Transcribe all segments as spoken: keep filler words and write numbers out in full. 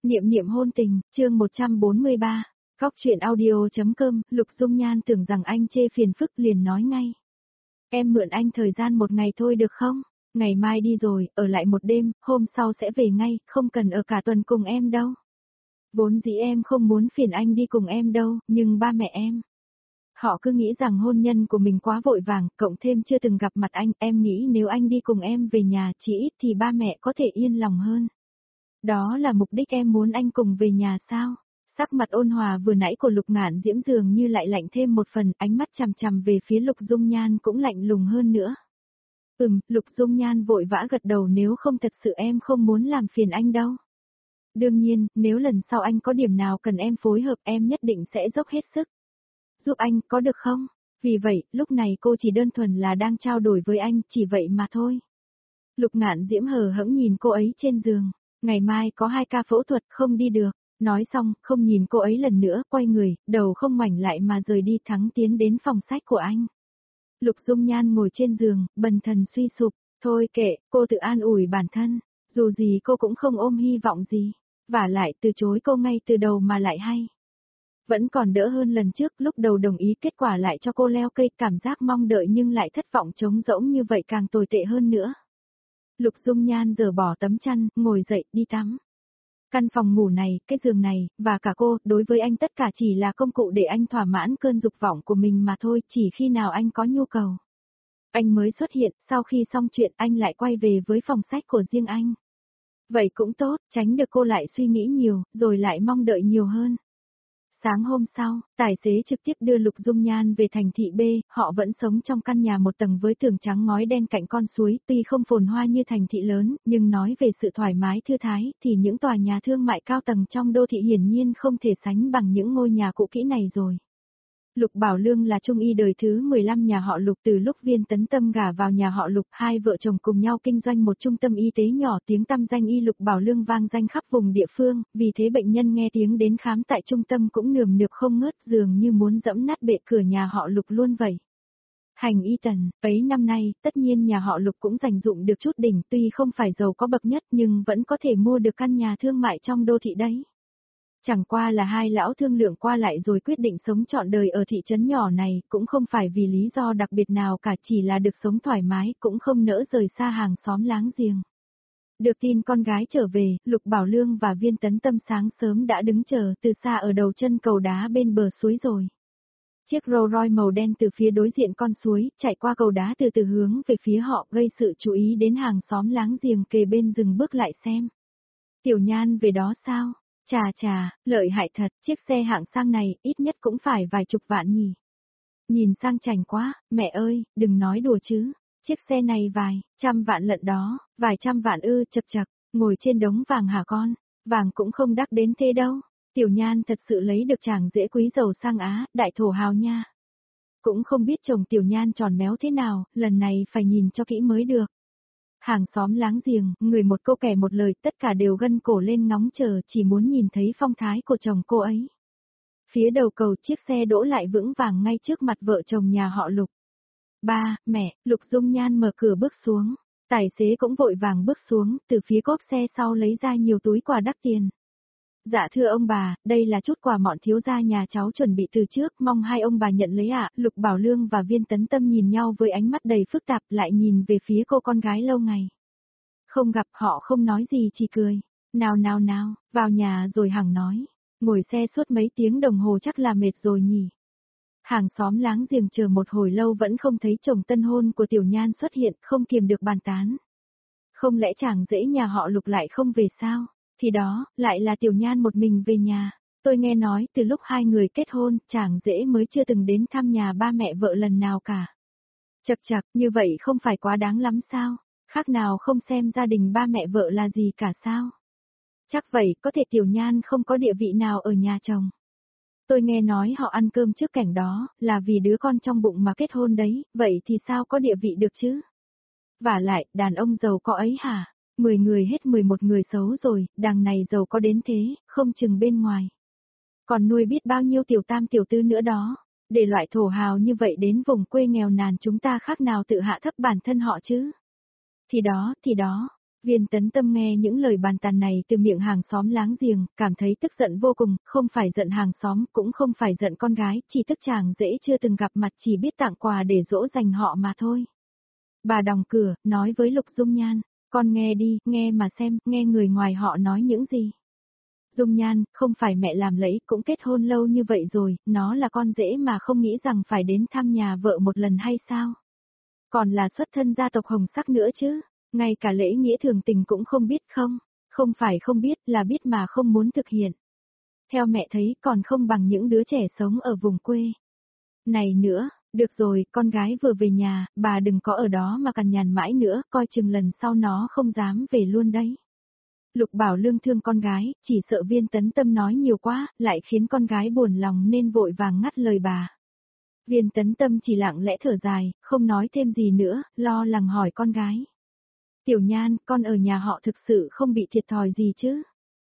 Niệm niệm hôn tình, chương một trăm bốn mươi ba, Góc truyện audio.com, Lục Dung Nhan tưởng rằng anh chê phiền phức liền nói ngay. Em mượn anh thời gian một ngày thôi được không? Ngày mai đi rồi, ở lại một đêm, hôm sau sẽ về ngay, không cần ở cả tuần cùng em đâu. Vốn dĩ em không muốn phiền anh đi cùng em đâu, nhưng ba mẹ em. Họ cứ nghĩ rằng hôn nhân của mình quá vội vàng, cộng thêm chưa từng gặp mặt anh, em nghĩ nếu anh đi cùng em về nhà chỉ ít thì ba mẹ có thể yên lòng hơn. Đó là mục đích em muốn anh cùng về nhà sao? Sắc mặt ôn hòa vừa nãy của Lục Ngạn Diễm dường như lại lạnh thêm một phần, ánh mắt chằm chằm về phía Lục Dung Nhan cũng lạnh lùng hơn nữa. Ừm, Lục Dung Nhan vội vã gật đầu, nếu không thật sự em không muốn làm phiền anh đâu. Đương nhiên, nếu lần sau anh có điểm nào cần em phối hợp em nhất định sẽ dốc hết sức. Giúp anh, có được không? Vì vậy, lúc này cô chỉ đơn thuần là đang trao đổi với anh, chỉ vậy mà thôi. Lục Ngạn Diễm hờ hững nhìn cô ấy trên giường. Ngày mai có hai ca phẫu thuật, không đi được. Nói xong, không nhìn cô ấy lần nữa, quay người, đầu không ngoảnh lại mà rời đi, thắng tiến đến phòng sách của anh. Lục Dung Nhan ngồi trên giường, bần thần suy sụp. Thôi kệ, cô tự an ủi bản thân. Dù gì cô cũng không ôm hy vọng gì. Vả lại từ chối cô ngay từ đầu mà lại hay. Vẫn còn đỡ hơn lần trước, lúc đầu đồng ý kết quả lại cho cô leo cây, cảm giác mong đợi nhưng lại thất vọng trống rỗng như vậy càng tồi tệ hơn nữa. Lục Dung Nhan giở bỏ tấm chăn, ngồi dậy, đi tắm. Căn phòng ngủ này, cái giường này, và cả cô, đối với anh tất cả chỉ là công cụ để anh thỏa mãn cơn dục vọng của mình mà thôi, chỉ khi nào anh có nhu cầu. Anh mới xuất hiện, sau khi xong chuyện anh lại quay về với phòng sách của riêng anh. Vậy cũng tốt, tránh được cô lại suy nghĩ nhiều, rồi lại mong đợi nhiều hơn. Sáng hôm sau, tài xế trực tiếp đưa Lục Dung Nhan về thành thị B, họ vẫn sống trong căn nhà một tầng với tường trắng ngói đen cạnh con suối, tuy không phồn hoa như thành thị lớn, nhưng nói về sự thoải mái thư thái, thì những tòa nhà thương mại cao tầng trong đô thị hiển nhiên không thể sánh bằng những ngôi nhà cũ kỹ này rồi. Lục Bảo Lương là trung y đời thứ mười lăm nhà họ Lục, từ lúc Viên Tấn Tâm gả vào nhà họ Lục, hai vợ chồng cùng nhau kinh doanh một trung tâm y tế nhỏ, tiếng tăm danh y Lục Bảo Lương vang danh khắp vùng địa phương, vì thế bệnh nhân nghe tiếng đến khám tại trung tâm cũng nườm nượp không ngớt, dường như muốn dẫm nát bệ cửa nhà họ Lục luôn vậy. Hành y tần, ấy năm nay, tất nhiên nhà họ Lục cũng dành dụm được chút đỉnh, tuy không phải giàu có bậc nhất nhưng vẫn có thể mua được căn nhà thương mại trong đô thị đấy. Chẳng qua là hai lão thương lượng qua lại rồi quyết định sống trọn đời ở thị trấn nhỏ này, cũng không phải vì lý do đặc biệt nào cả, chỉ là được sống thoải mái, cũng không nỡ rời xa hàng xóm láng giềng. Được tin con gái trở về, Lục Bảo Lương và Viên Tấn Tâm sáng sớm đã đứng chờ từ xa ở đầu chân cầu đá bên bờ suối rồi. Chiếc Rolls Royce màu đen từ phía đối diện con suối, chạy qua cầu đá từ từ hướng về phía họ, gây sự chú ý đến hàng xóm láng giềng kề bên dừng bước lại xem. Tiểu Nhan về đó sao? Chà chà, lợi hại thật, chiếc xe hạng sang này, ít nhất cũng phải vài chục vạn nhỉ. Nhìn sang chảnh quá, mẹ ơi, đừng nói đùa chứ. Chiếc xe này vài, trăm vạn lận đó, vài trăm vạn ư, chập chập, ngồi trên đống vàng hả con, vàng cũng không đắt đến thế đâu. Tiểu Nhan thật sự lấy được chàng dễ quý giàu sang Á, đại thổ hào nha. Cũng không biết chồng Tiểu Nhan tròn méo thế nào, lần này phải nhìn cho kỹ mới được. Hàng xóm láng giềng, người một câu kẻ một lời, tất cả đều gân cổ lên ngóng chờ, chỉ muốn nhìn thấy phong thái của chồng cô ấy. Phía đầu cầu chiếc xe đỗ lại vững vàng ngay trước mặt vợ chồng nhà họ Lục. Ba, mẹ, Lục Dung Nhan mở cửa bước xuống. Tài xế cũng vội vàng bước xuống, từ phía cốp xe sau lấy ra nhiều túi quà đắt tiền. Dạ thưa ông bà, đây là chút quà mọn thiếu gia nhà cháu chuẩn bị từ trước, mong hai ông bà nhận lấy ạ. Lục Bảo Lương và Viên Tấn Tâm nhìn nhau với ánh mắt đầy phức tạp, lại nhìn về phía cô con gái lâu ngày. Không gặp họ không nói gì chỉ cười. Nào nào nào, vào nhà rồi hằng nói. Ngồi xe suốt mấy tiếng đồng hồ chắc là mệt rồi nhỉ. Hàng xóm láng giềng chờ một hồi lâu vẫn không thấy chồng tân hôn của Tiểu Nhan xuất hiện, không kiềm được bàn tán. Không lẽ chàng rể nhà họ Lục lại không về sao? Thì đó, lại là Tiểu Nhan một mình về nhà. Tôi nghe nói từ lúc hai người kết hôn, chàng rể mới chưa từng đến thăm nhà ba mẹ vợ lần nào cả. Chật chật, như vậy không phải quá đáng lắm sao? Khác nào không xem gia đình ba mẹ vợ là gì cả sao? Chắc vậy, có thể Tiểu Nhan không có địa vị nào ở nhà chồng. Tôi nghe nói họ ăn cơm trước cảnh đó, là vì đứa con trong bụng mà kết hôn đấy, vậy thì sao có địa vị được chứ? Vả lại, đàn ông giàu có ấy hả? Mười người hết mười một người xấu rồi, đằng này giàu có đến thế, không chừng bên ngoài. Còn nuôi biết bao nhiêu tiểu tam tiểu tư nữa đó, để loại thổ hào như vậy đến vùng quê nghèo nàn chúng ta khác nào tự hạ thấp bản thân họ chứ. Thì đó, thì đó, Viên Tấn Tâm nghe những lời bàn tàn này từ miệng hàng xóm láng giềng, cảm thấy tức giận vô cùng, không phải giận hàng xóm, cũng không phải giận con gái, chỉ tức chàng dễ chưa từng gặp mặt chỉ biết tặng quà để dỗ dành họ mà thôi. Bà đóng cửa, nói với Lục Dung Nhan, con nghe đi, nghe mà xem, nghe người ngoài họ nói những gì. Dung Nhan, không phải mẹ làm lẫy, cũng kết hôn lâu như vậy rồi, nó là con rể mà không nghĩ rằng phải đến thăm nhà vợ một lần hay sao? Còn là xuất thân gia tộc Hồng Sắc nữa chứ, ngay cả lễ nghĩa thường tình cũng không biết không? Không phải không biết, là biết mà không muốn thực hiện. Theo mẹ thấy còn không bằng những đứa trẻ sống ở vùng quê. Này nữa, được rồi, con gái vừa về nhà, bà đừng có ở đó mà cằn nhằn mãi nữa, coi chừng lần sau nó không dám về luôn đấy. Lục Bảo Lương thương con gái, chỉ sợ Viên Tấn Tâm nói nhiều quá, lại khiến con gái buồn lòng nên vội vàng ngắt lời bà. Viên Tấn Tâm chỉ lặng lẽ thở dài, không nói thêm gì nữa, lo lắng hỏi con gái. Tiểu Nhan, con ở nhà họ thực sự không bị thiệt thòi gì chứ?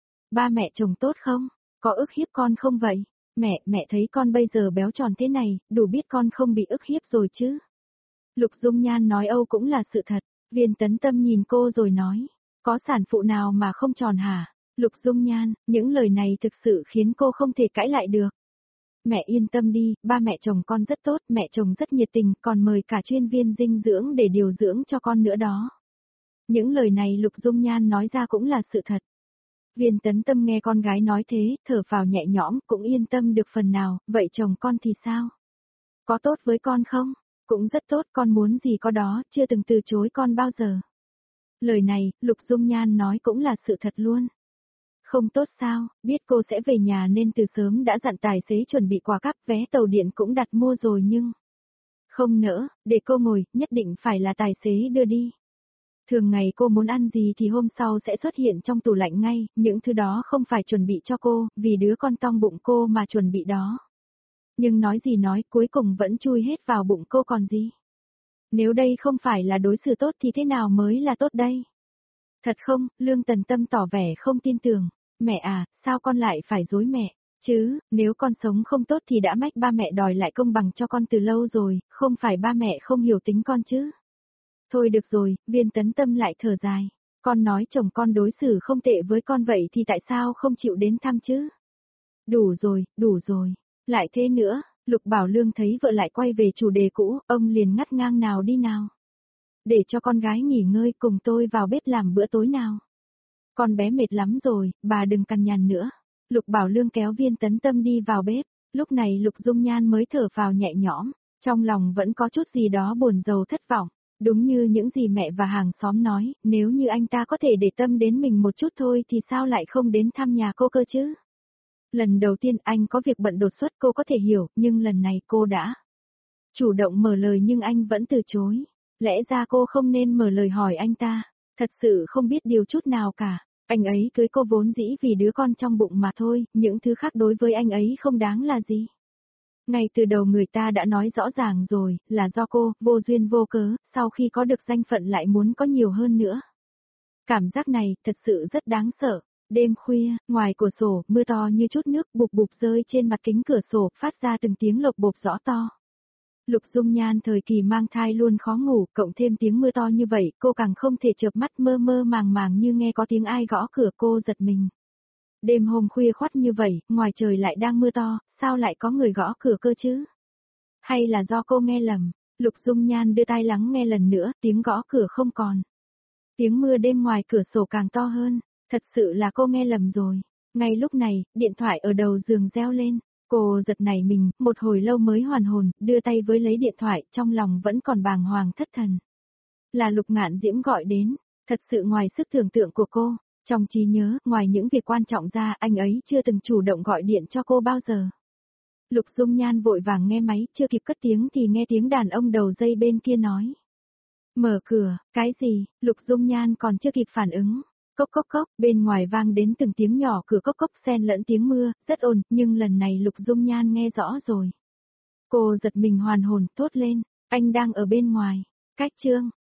Ba mẹ chồng tốt không? Có ức hiếp con không vậy? Mẹ, mẹ thấy con bây giờ béo tròn thế này, đủ biết con không bị ức hiếp rồi chứ? Lục Dung Nhan nói âu cũng là sự thật, Viên Tấn Tâm nhìn cô rồi nói. Có sản phụ nào mà không tròn hả? Lục Dung Nhan, những lời này thực sự khiến cô không thể cãi lại được. Mẹ yên tâm đi, ba mẹ chồng con rất tốt, mẹ chồng rất nhiệt tình, còn mời cả chuyên viên dinh dưỡng để điều dưỡng cho con nữa đó. Những lời này Lục Dung Nhan nói ra cũng là sự thật. Viên Tấn Tâm nghe con gái nói thế, thở phào nhẹ nhõm, cũng yên tâm được phần nào, vậy chồng con thì sao? Có tốt với con không? Cũng rất tốt, con muốn gì có đó, chưa từng từ chối con bao giờ. Lời này, Lục Dung Nhan nói cũng là sự thật luôn. Không tốt sao, biết cô sẽ về nhà nên từ sớm đã dặn tài xế chuẩn bị quà cáp, vé tàu điện cũng đặt mua rồi nhưng... Không nỡ, để cô ngồi, nhất định phải là tài xế đưa đi. Thường ngày cô muốn ăn gì thì hôm sau sẽ xuất hiện trong tủ lạnh ngay, những thứ đó không phải chuẩn bị cho cô, vì đứa con trong bụng cô mà chuẩn bị đó. Nhưng nói gì nói, cuối cùng vẫn chui hết vào bụng cô còn gì. Nếu đây không phải là đối xử tốt thì thế nào mới là tốt đây? Thật không, Lương Tần Tâm tỏ vẻ không tin tưởng. Mẹ à, sao con lại phải dối mẹ? Chứ, nếu con sống không tốt thì đã mách ba mẹ đòi lại công bằng cho con từ lâu rồi, không phải ba mẹ không hiểu tính con chứ? Thôi được rồi, Viên Tấn Tâm lại thở dài. Con nói chồng con đối xử không tệ với con vậy thì tại sao không chịu đến thăm chứ? Đủ rồi, đủ rồi. Lại thế nữa, Lục Bảo Lương thấy vợ lại quay về chủ đề cũ, ông liền ngắt ngang nào đi nào. Để cho con gái nghỉ ngơi cùng tôi vào bếp làm bữa tối nào. Con bé mệt lắm rồi, bà đừng cằn nhằn nữa. Lục Bảo Lương kéo Viên Tấn Tâm đi vào bếp, lúc này Lục Dung Nhan mới thở phào nhẹ nhõm, trong lòng vẫn có chút gì đó buồn rầu thất vọng. Đúng như những gì mẹ và hàng xóm nói, nếu như anh ta có thể để tâm đến mình một chút thôi thì sao lại không đến thăm nhà cô cơ chứ? Lần đầu tiên anh có việc bận đột xuất cô có thể hiểu, nhưng lần này cô đã chủ động mở lời nhưng anh vẫn từ chối. Lẽ ra cô không nên mở lời hỏi anh ta, thật sự không biết điều chút nào cả. Anh ấy cưới cô vốn dĩ vì đứa con trong bụng mà thôi, những thứ khác đối với anh ấy không đáng là gì. Ngay từ đầu người ta đã nói rõ ràng rồi, là do cô, vô duyên vô cớ, sau khi có được danh phận lại muốn có nhiều hơn nữa. Cảm giác này, thật sự rất đáng sợ. Đêm khuya, ngoài cửa sổ, mưa to như chút nước bụp bụp rơi trên mặt kính cửa sổ, phát ra từng tiếng lộc bộp rõ to. Lục Dung Nhan thời kỳ mang thai luôn khó ngủ, cộng thêm tiếng mưa to như vậy, cô càng không thể chợp mắt mơ mơ màng màng như nghe có tiếng ai gõ cửa cô giật mình. Đêm hôm khuya khoắt như vậy, ngoài trời lại đang mưa to, sao lại có người gõ cửa cơ chứ? Hay là do cô nghe lầm? Lục Dung Nhan đưa tai lắng nghe lần nữa, tiếng gõ cửa không còn. Tiếng mưa đêm ngoài cửa sổ càng to hơn, thật sự là cô nghe lầm rồi. Ngay lúc này, điện thoại ở đầu giường reo lên. Cô giật nảy mình, một hồi lâu mới hoàn hồn, đưa tay với lấy điện thoại, trong lòng vẫn còn bàng hoàng thất thần. Là Lục Ngạn Diễm gọi đến, thật sự ngoài sức tưởng tượng của cô, trong trí nhớ, ngoài những việc quan trọng ra, anh ấy chưa từng chủ động gọi điện cho cô bao giờ. Lục Dung Nhan vội vàng nghe máy, chưa kịp cất tiếng thì nghe tiếng đàn ông đầu dây bên kia nói. Mở cửa, cái gì, Lục Dung Nhan còn chưa kịp phản ứng. Cốc cốc cốc, bên ngoài vang đến từng tiếng nhỏ cửa cốc cốc xen lẫn tiếng mưa, rất ồn, nhưng lần này Lục Dung Nhan nghe rõ rồi. Cô giật mình hoàn hồn, thốt lên, anh đang ở bên ngoài. Cách chương